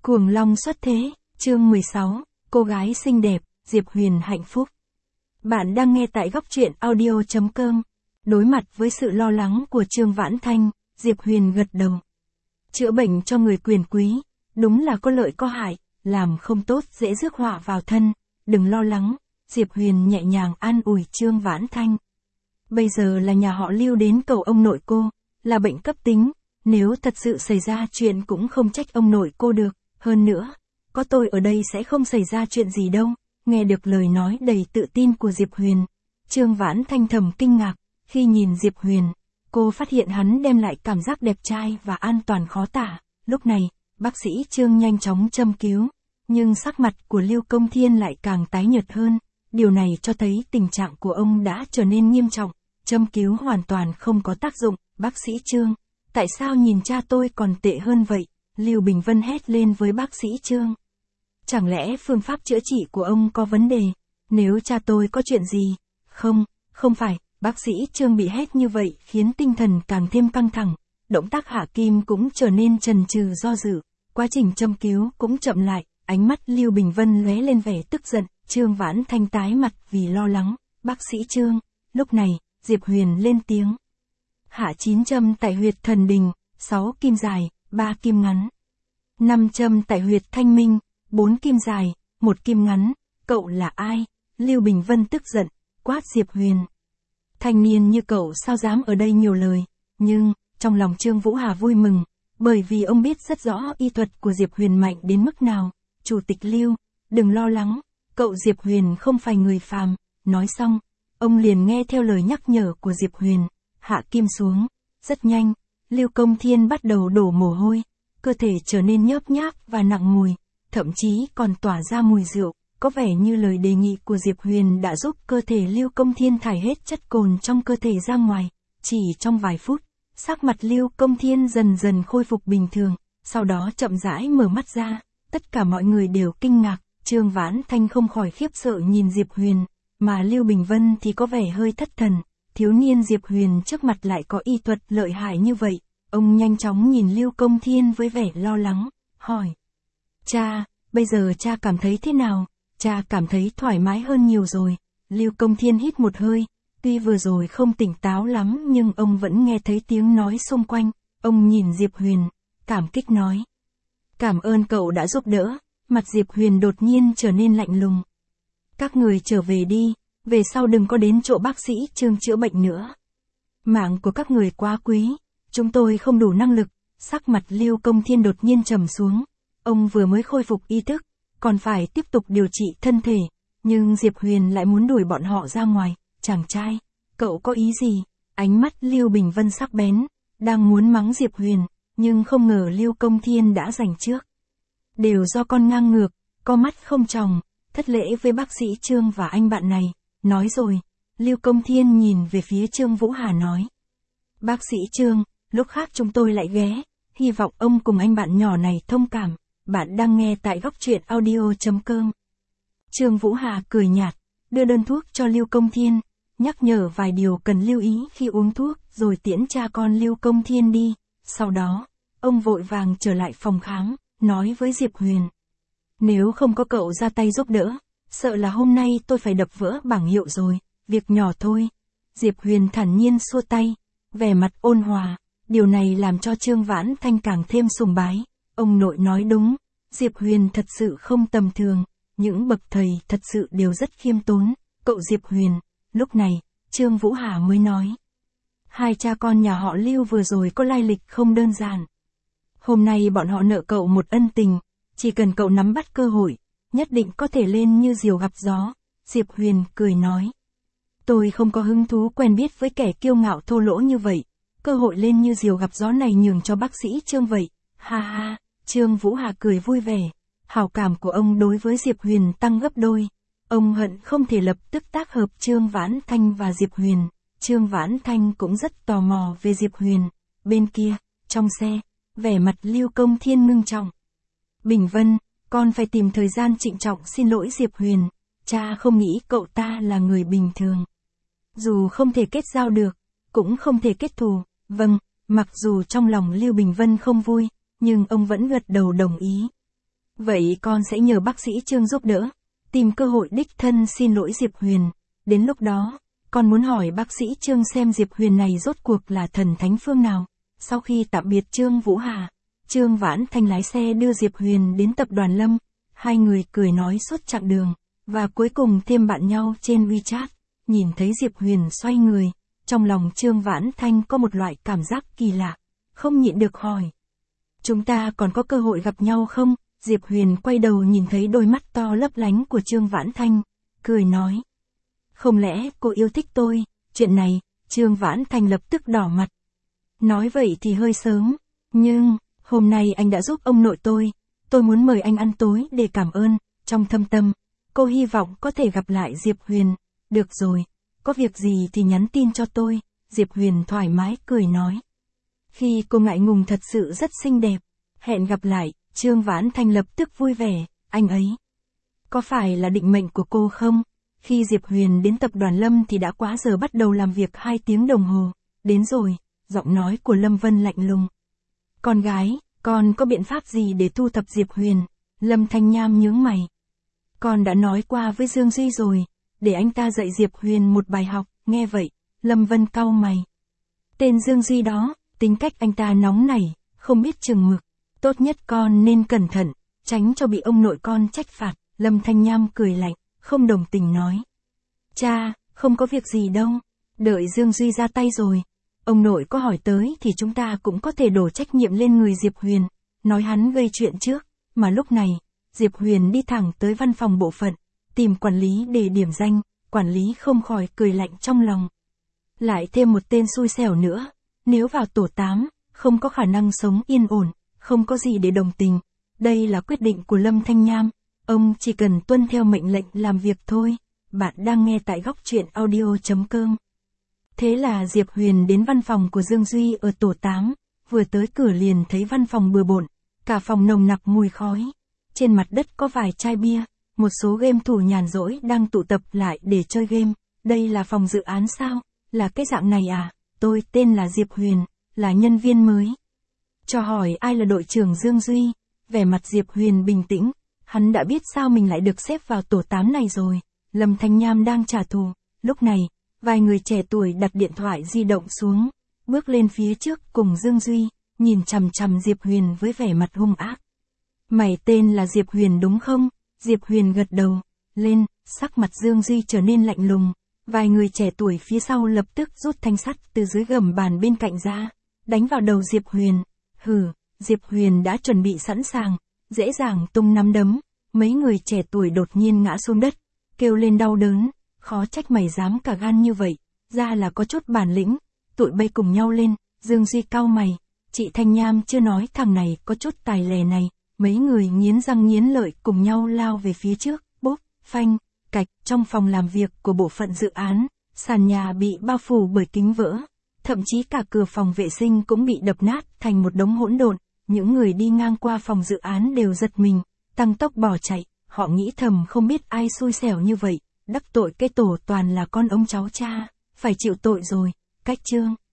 Cuồng long xuất thế, chương 16, cô gái xinh đẹp, Diệp Huyền hạnh phúc. Bạn đang nghe tại góc truyện audio.com. Đối mặt với sự lo lắng của Trương Vãn Thanh, Diệp Huyền gật đầu. Chữa bệnh cho người quyền quý, đúng là có lợi có hại, làm không tốt dễ rước họa vào thân, đừng lo lắng, Diệp Huyền nhẹ nhàng an ủi Trương Vãn Thanh. Bây giờ là nhà họ Lưu đến cầu ông nội cô, là bệnh cấp tính, nếu thật sự xảy ra chuyện cũng không trách ông nội cô được, hơn nữa, có tôi ở đây sẽ không xảy ra chuyện gì đâu. Nghe được lời nói đầy tự tin của Diệp Huyền, Trương Vãn Thanh thầm kinh ngạc, khi nhìn Diệp Huyền, cô phát hiện hắn đem lại cảm giác đẹp trai và an toàn khó tả. Lúc này, bác sĩ Trương nhanh chóng châm cứu, nhưng sắc mặt của Lưu Công Thiên lại càng tái nhợt hơn, điều này cho thấy tình trạng của ông đã trở nên nghiêm trọng, châm cứu hoàn toàn không có tác dụng. Bác sĩ Trương, tại sao nhìn cha tôi còn tệ hơn vậy? Lưu Bình Vân hét lên với bác sĩ Trương. Chẳng lẽ phương pháp chữa trị của ông có vấn đề? Nếu cha tôi có chuyện gì? Không phải, bác sĩ Trương bị hét như vậy khiến tinh thần càng thêm căng thẳng, động tác Hạ Kim cũng trở nên chần chừ do dự, quá trình châm cứu cũng chậm lại, ánh mắt Lưu Bình Vân lóe lên vẻ tức giận, Trương Vãn Thanh tái mặt vì lo lắng, bác sĩ Trương, lúc này, Diệp Huyền lên tiếng. Hạ 9 châm tại huyệt thần đình, 6 kim dài, 3 kim ngắn. 5 châm tại huyệt thanh minh, 4 kim dài, 1 kim ngắn, cậu là ai? Lưu Bình Vân tức giận, quát Diệp Huyền. Thanh niên như cậu sao dám ở đây nhiều lời, nhưng, trong lòng Trương Vũ Hà vui mừng, bởi vì ông biết rất rõ y thuật của Diệp Huyền mạnh đến mức nào. Chủ tịch Lưu, đừng lo lắng, cậu Diệp Huyền không phải người phàm. Nói xong, ông liền nghe theo lời nhắc nhở của Diệp Huyền, hạ kim xuống. Rất nhanh, Lưu Công Thiên bắt đầu đổ mồ hôi, cơ thể trở nên nhớp nháp và nặng mùi, thậm chí còn tỏa ra mùi rượu. Có vẻ như lời đề nghị của Diệp Huyền đã giúp cơ thể Lưu Công Thiên thải hết chất cồn trong cơ thể ra ngoài. Chỉ trong vài phút, sắc mặt Lưu Công Thiên dần dần khôi phục bình thường, sau đó chậm rãi mở mắt ra. Tất cả mọi người đều kinh ngạc, Trương Vãn Thanh không khỏi khiếp sợ nhìn Diệp Huyền, mà Lưu Bình Vân thì có vẻ hơi thất thần. Thiếu niên Diệp Huyền trước mặt lại có y thuật lợi hại như vậy. Ông nhanh chóng nhìn Lưu Công Thiên với vẻ lo lắng, hỏi. Cha, bây giờ cha cảm thấy thế nào? Cha cảm thấy thoải mái hơn nhiều rồi. Lưu Công Thiên hít một hơi, tuy vừa rồi không tỉnh táo lắm nhưng ông vẫn nghe thấy tiếng nói xung quanh. Ông nhìn Diệp Huyền, cảm kích nói. Cảm ơn cậu đã giúp đỡ. Mặt Diệp Huyền đột nhiên trở nên lạnh lùng. Các người trở về đi, về sau đừng có đến chỗ bác sĩ Trương chữa bệnh nữa. Mạng của các người quá quý, chúng tôi không đủ năng lực. Sắc mặt Lưu Công Thiên đột nhiên trầm xuống. Ông vừa mới khôi phục ý thức, còn phải tiếp tục điều trị thân thể, nhưng Diệp Huyền lại muốn đuổi bọn họ ra ngoài. Chàng trai, cậu có ý gì? Ánh mắt Lưu Bình Vân sắc bén, đang muốn mắng Diệp Huyền, nhưng không ngờ Lưu Công Thiên đã giành trước. Đều do con ngang ngược, có mắt không tròng, thất lễ với bác sĩ Trương và anh bạn này. Nói rồi, Lưu Công Thiên nhìn về phía Trương Vũ Hà nói. Bác sĩ Trương, lúc khác chúng tôi lại ghé, hy vọng ông cùng anh bạn nhỏ này thông cảm. Bạn đang nghe tại góc truyện audio.com. Trương Vũ Hà cười nhạt, đưa đơn thuốc cho Lưu Công Thiên, nhắc nhở vài điều cần lưu ý khi uống thuốc, rồi tiễn cha con Lưu Công Thiên đi. Sau đó, ông vội vàng trở lại phòng khám, nói với Diệp Huyền. Nếu không có cậu ra tay giúp đỡ, sợ là hôm nay tôi phải đập vỡ bảng hiệu rồi, việc nhỏ thôi. Diệp Huyền thản nhiên xua tay, vẻ mặt ôn hòa, điều này làm cho Trương Vãn Thanh càng thêm sùng bái. Ông nội nói đúng, Diệp Huyền thật sự không tầm thường, những bậc thầy thật sự đều rất khiêm tốn. Cậu Diệp Huyền, lúc này, Trương Vũ Hà mới nói. Hai cha con nhà họ Lưu vừa rồi có lai lịch không đơn giản. Hôm nay bọn họ nợ cậu một ân tình, chỉ cần cậu nắm bắt cơ hội, nhất định có thể lên như diều gặp gió. Diệp Huyền cười nói. Tôi không có hứng thú quen biết với kẻ kiêu ngạo thô lỗ như vậy, cơ hội lên như diều gặp gió này nhường cho bác sĩ Trương vậy. Ha ha, Trương Vũ Hà cười vui vẻ, hảo cảm của ông đối với Diệp Huyền tăng gấp đôi. Ông hận không thể lập tức tác hợp Trương Vãn Thanh và Diệp Huyền. Trương Vãn Thanh cũng rất tò mò về Diệp Huyền. Bên kia, trong xe, vẻ mặt Lưu Công Thiên ngưng trọng. Bình Vân, con phải tìm thời gian trịnh trọng xin lỗi Diệp Huyền. Cha không nghĩ cậu ta là người bình thường. Dù không thể kết giao được, cũng không thể kết thù. Vâng, mặc dù trong lòng Lưu Bình Vân không vui, nhưng ông vẫn gật đầu đồng ý. Vậy con sẽ nhờ bác sĩ Trương giúp đỡ, tìm cơ hội đích thân xin lỗi Diệp Huyền. Đến lúc đó, con muốn hỏi bác sĩ Trương xem Diệp Huyền này rốt cuộc là thần thánh phương nào. Sau khi tạm biệt Trương Vũ Hà, Trương Vãn Thanh lái xe đưa Diệp Huyền đến tập đoàn Lâm. Hai người cười nói suốt chặng đường, và cuối cùng thêm bạn nhau trên WeChat. Nhìn thấy Diệp Huyền xoay người, trong lòng Trương Vãn Thanh có một loại cảm giác kỳ lạ, không nhịn được hỏi. Chúng ta còn có cơ hội gặp nhau không? Diệp Huyền quay đầu nhìn thấy đôi mắt to lấp lánh của Trương Vãn Thanh, cười nói. Không lẽ cô yêu thích tôi? Chuyện này, Trương Vãn Thanh lập tức đỏ mặt. Nói vậy thì hơi sớm, nhưng, hôm nay anh đã giúp ông nội tôi muốn mời anh ăn tối để cảm ơn. Trong thâm tâm, cô hy vọng có thể gặp lại Diệp Huyền. Được rồi, có việc gì thì nhắn tin cho tôi. Diệp Huyền thoải mái cười nói. Khi cô ngại ngùng thật sự rất xinh đẹp. Hẹn gặp lại, Trương Vãn Thanh lập tức vui vẻ, anh ấy. Có phải là định mệnh của cô không? Khi Diệp Huyền đến tập đoàn Lâm thì đã quá giờ bắt đầu làm việc 2 tiếng đồng hồ. Đến rồi, giọng nói của Lâm Vân lạnh lùng. Con gái, con có biện pháp gì để thu thập Diệp Huyền? Lâm Thanh Nham nhướng mày. Con đã nói qua với Dương Duy rồi, để anh ta dạy Diệp Huyền một bài học. Nghe vậy, Lâm Vân cau mày. Tên Dương Duy đó, tính cách anh ta nóng nảy, không biết chừng mực. Tốt nhất con nên cẩn thận, tránh cho bị ông nội con trách phạt. Lâm Thanh Nham cười lạnh, không đồng tình nói. Cha, không có việc gì đâu, đợi Dương Duy ra tay rồi. Ông nội có hỏi tới thì chúng ta cũng có thể đổ trách nhiệm lên người Diệp Huyền, nói hắn gây chuyện trước. Mà lúc này, Diệp Huyền đi thẳng tới văn phòng bộ phận, tìm quản lý để điểm danh. Quản lý không khỏi cười lạnh trong lòng. Lại thêm một tên xui xẻo nữa, nếu vào tổ 8, không có khả năng sống yên ổn, không có gì để đồng tình. Đây là quyết định của Lâm Thanh Nham, ông chỉ cần tuân theo mệnh lệnh làm việc thôi. Bạn đang nghe tại góc truyện audio.com. Thế là Diệp Huyền đến văn phòng của Dương Duy ở tổ 8, vừa tới cửa liền thấy văn phòng bừa bộn, cả phòng nồng nặc mùi khói. Trên mặt đất có vài chai bia, một số game thủ nhàn rỗi đang tụ tập lại để chơi game. Đây là phòng dự án sao? Là cái dạng này à? Tôi tên là Diệp Huyền, là nhân viên mới. Cho hỏi ai là đội trưởng Dương Duy? Vẻ mặt Diệp Huyền bình tĩnh, hắn đã biết sao mình lại được xếp vào tổ 8 này rồi. Lâm Thanh Nham đang trả thù. Lúc này, vài người trẻ tuổi đặt điện thoại di động xuống, bước lên phía trước cùng Dương Duy, nhìn chằm chằm Diệp Huyền với vẻ mặt hung ác. Mày tên là Diệp Huyền đúng không? Diệp Huyền gật đầu, lên, sắc mặt Dương Duy trở nên lạnh lùng. Vài người trẻ tuổi phía sau lập tức rút thanh sắt từ dưới gầm bàn bên cạnh ra, đánh vào đầu Diệp Huyền. Hừ, Diệp Huyền đã chuẩn bị sẵn sàng, dễ dàng tung nắm đấm. Mấy người trẻ tuổi đột nhiên ngã xuống đất, kêu lên đau đớn. Khó trách mày dám cả gan như vậy, ra là có chút bản lĩnh. Tụi bay cùng nhau lên. Dương Duy cau mày, chị Thanh Nham chưa nói thằng này có chút tài lè này. Mấy người nghiến răng nghiến lợi cùng nhau lao về phía trước. Bốp, phanh, cạch. Trong phòng làm việc của bộ phận dự án, sàn nhà bị bao phủ bởi kính vỡ, thậm chí cả cửa phòng vệ sinh cũng bị đập nát thành một đống hỗn độn. Những người đi ngang qua phòng dự án đều giật mình, tăng tốc bỏ chạy. Họ nghĩ thầm không biết ai xui xẻo như vậy, đắc tội cái tổ toàn là con ông cháu cha, phải chịu tội rồi. Cách chương